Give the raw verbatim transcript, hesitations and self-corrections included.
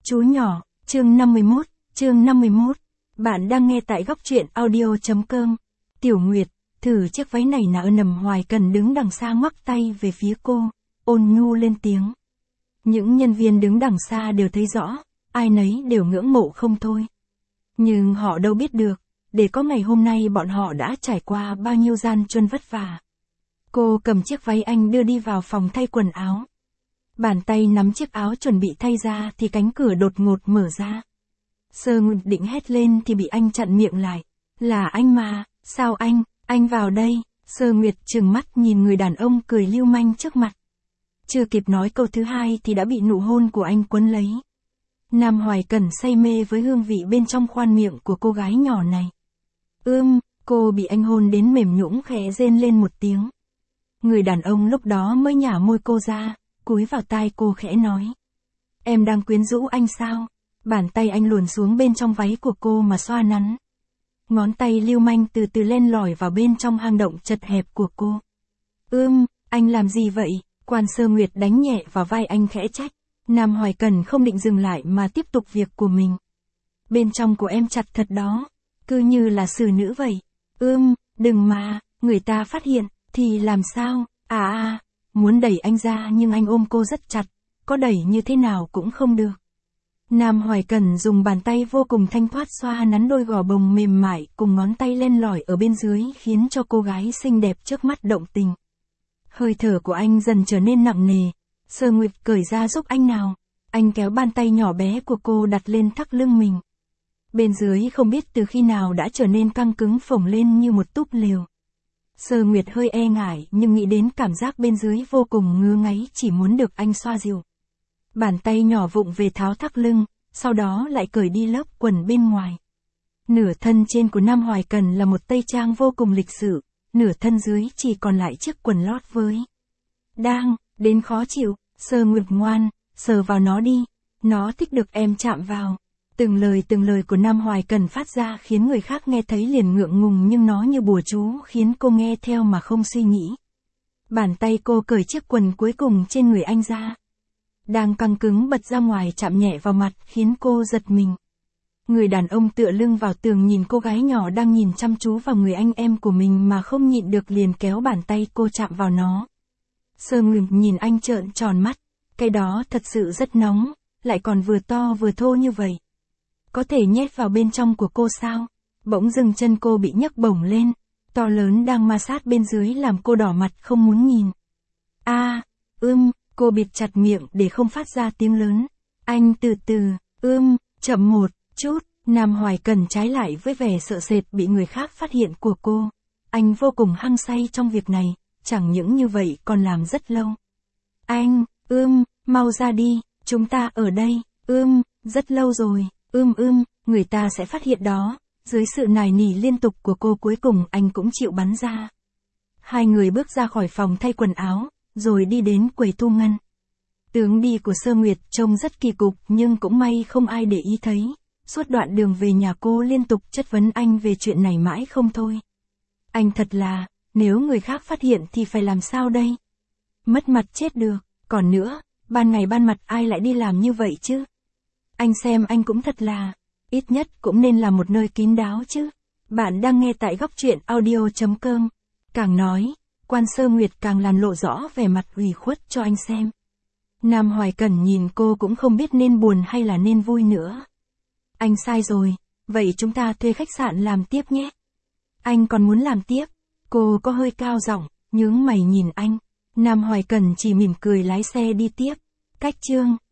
Chú nhỏ, chương năm mươi mốt, chương năm mươi mốt. Bạn đang nghe tại góc truyện audio.com. Tiểu Nguyệt, thử chiếc váy này nào. Nằm Hoài Cần đứng đằng xa ngoắc tay về phía cô, ôn nhu lên tiếng. Những nhân viên đứng đằng xa đều thấy rõ, ai nấy đều ngưỡng mộ không thôi. Nhưng họ đâu biết được, để có ngày hôm nay bọn họ đã trải qua bao nhiêu gian truân vất vả. Cô cầm chiếc váy anh đưa đi vào phòng thay quần áo. Bàn tay nắm chiếc áo chuẩn bị thay ra thì cánh cửa đột ngột mở ra. Sơ Nguyệt định hét lên thì bị anh chặn miệng lại. Là anh mà, sao anh, anh vào đây. Sơ Nguyệt trừng mắt nhìn người đàn ông cười lưu manh trước mặt. Chưa kịp nói câu thứ hai thì đã bị nụ hôn của anh quấn lấy. Nam Hoài Cần say mê với hương vị bên trong khoang miệng của cô gái nhỏ này. Ưm, cô bị anh hôn đến mềm nhũn khẽ rên lên một tiếng. Người đàn ông lúc đó mới nhả môi cô ra, cúi vào tai cô khẽ nói. Em đang quyến rũ anh sao? Bàn tay anh luồn xuống bên trong váy của cô mà xoa nắn. Ngón tay lưu manh từ từ len lỏi vào bên trong hang động chật hẹp của cô. Ưm, anh làm gì vậy? Quan Sơ Nguyệt đánh nhẹ vào vai anh khẽ trách. Nam Hoài Cần không định dừng lại mà tiếp tục việc của mình. Bên trong của em chặt thật đó, cứ như là xử nữ vậy. Ưm, đừng mà, người ta phát hiện, thì làm sao? À à, muốn đẩy anh ra nhưng anh ôm cô rất chặt, có đẩy như thế nào cũng không được. Nam Hoài Cần dùng bàn tay vô cùng thanh thoát xoa nắn đôi gò bồng mềm mại cùng ngón tay len lỏi ở bên dưới khiến cho cô gái xinh đẹp trước mắt động tình. Hơi thở của anh dần trở nên nặng nề. Sơ Nguyệt cởi ra giúp anh nào. Anh kéo bàn tay nhỏ bé của cô đặt lên thắt lưng mình. Bên dưới không biết từ khi nào đã trở nên căng cứng phồng lên như một túp lều. Sơ Nguyệt hơi e ngại nhưng nghĩ đến cảm giác bên dưới vô cùng ngứa ngáy chỉ muốn được anh xoa dịu. Bàn tay nhỏ vụng về tháo thắt lưng, sau đó lại cởi đi lớp quần bên ngoài. Nửa thân trên của Nam Hoài Cần là một tây trang vô cùng lịch sự, nửa thân dưới chỉ còn lại chiếc quần lót với. Đang, đến khó chịu, Sơ Nguyệt ngoan, sờ vào nó đi, nó thích được em chạm vào. Từng lời từng lời của Nam Hoài Cần phát ra khiến người khác nghe thấy liền ngượng ngùng nhưng nó như bùa chú khiến cô nghe theo mà không suy nghĩ. Bàn tay cô cởi chiếc quần cuối cùng trên người anh ra. Đang căng cứng bật ra ngoài chạm nhẹ vào mặt khiến cô giật mình. Người đàn ông tựa lưng vào tường nhìn cô gái nhỏ đang nhìn chăm chú vào người anh em của mình mà không nhịn được liền kéo bàn tay cô chạm vào nó. Sơ Nguyệt nhìn anh trợn tròn mắt, cái đó thật sự rất nóng, lại còn vừa to vừa thô như vậy. Có thể nhét vào bên trong của cô sao? Bỗng dưng chân cô bị nhấc bổng lên, to lớn đang ma sát bên dưới làm cô đỏ mặt không muốn nhìn. A, à, ưm, cô bịt chặt miệng để không phát ra tiếng lớn. Anh từ từ, ưm, chậm một chút. Nam Hoài Cần trái lại với vẻ sợ sệt bị người khác phát hiện của cô. Anh vô cùng hăng say trong việc này, chẳng những như vậy còn làm rất lâu. Anh, ưm, mau ra đi, chúng ta ở đây, ưm, rất lâu rồi. Ưm ưm, người ta sẽ phát hiện đó. Dưới sự nài nỉ liên tục của cô cuối cùng anh cũng chịu bắn ra. Hai người bước ra khỏi phòng thay quần áo, rồi đi đến quầy thu ngân. Tướng đi của Sơ Nguyệt trông rất kỳ cục nhưng cũng may không ai để ý thấy. Suốt đoạn đường về nhà cô liên tục chất vấn anh về chuyện này mãi không thôi. Anh thật là, nếu người khác phát hiện thì phải làm sao đây? Mất mặt chết được, còn nữa, ban ngày ban mặt ai lại đi làm như vậy chứ? Anh xem anh cũng thật là, ít nhất cũng nên là một nơi kín đáo chứ. Bạn đang nghe tại góc truyện audio.com. Càng nói, Quan Sơ Nguyệt càng làm lộ rõ vẻ mặt ủy khuất cho anh xem. Nam Hoài Cần nhìn cô cũng không biết nên buồn hay là nên vui nữa. Anh sai rồi, vậy chúng ta thuê khách sạn làm tiếp nhé. Anh còn muốn làm tiếp. Cô có hơi cao giọng, nhướng mày nhìn anh. Nam Hoài Cần chỉ mỉm cười lái xe đi tiếp. Cách chương.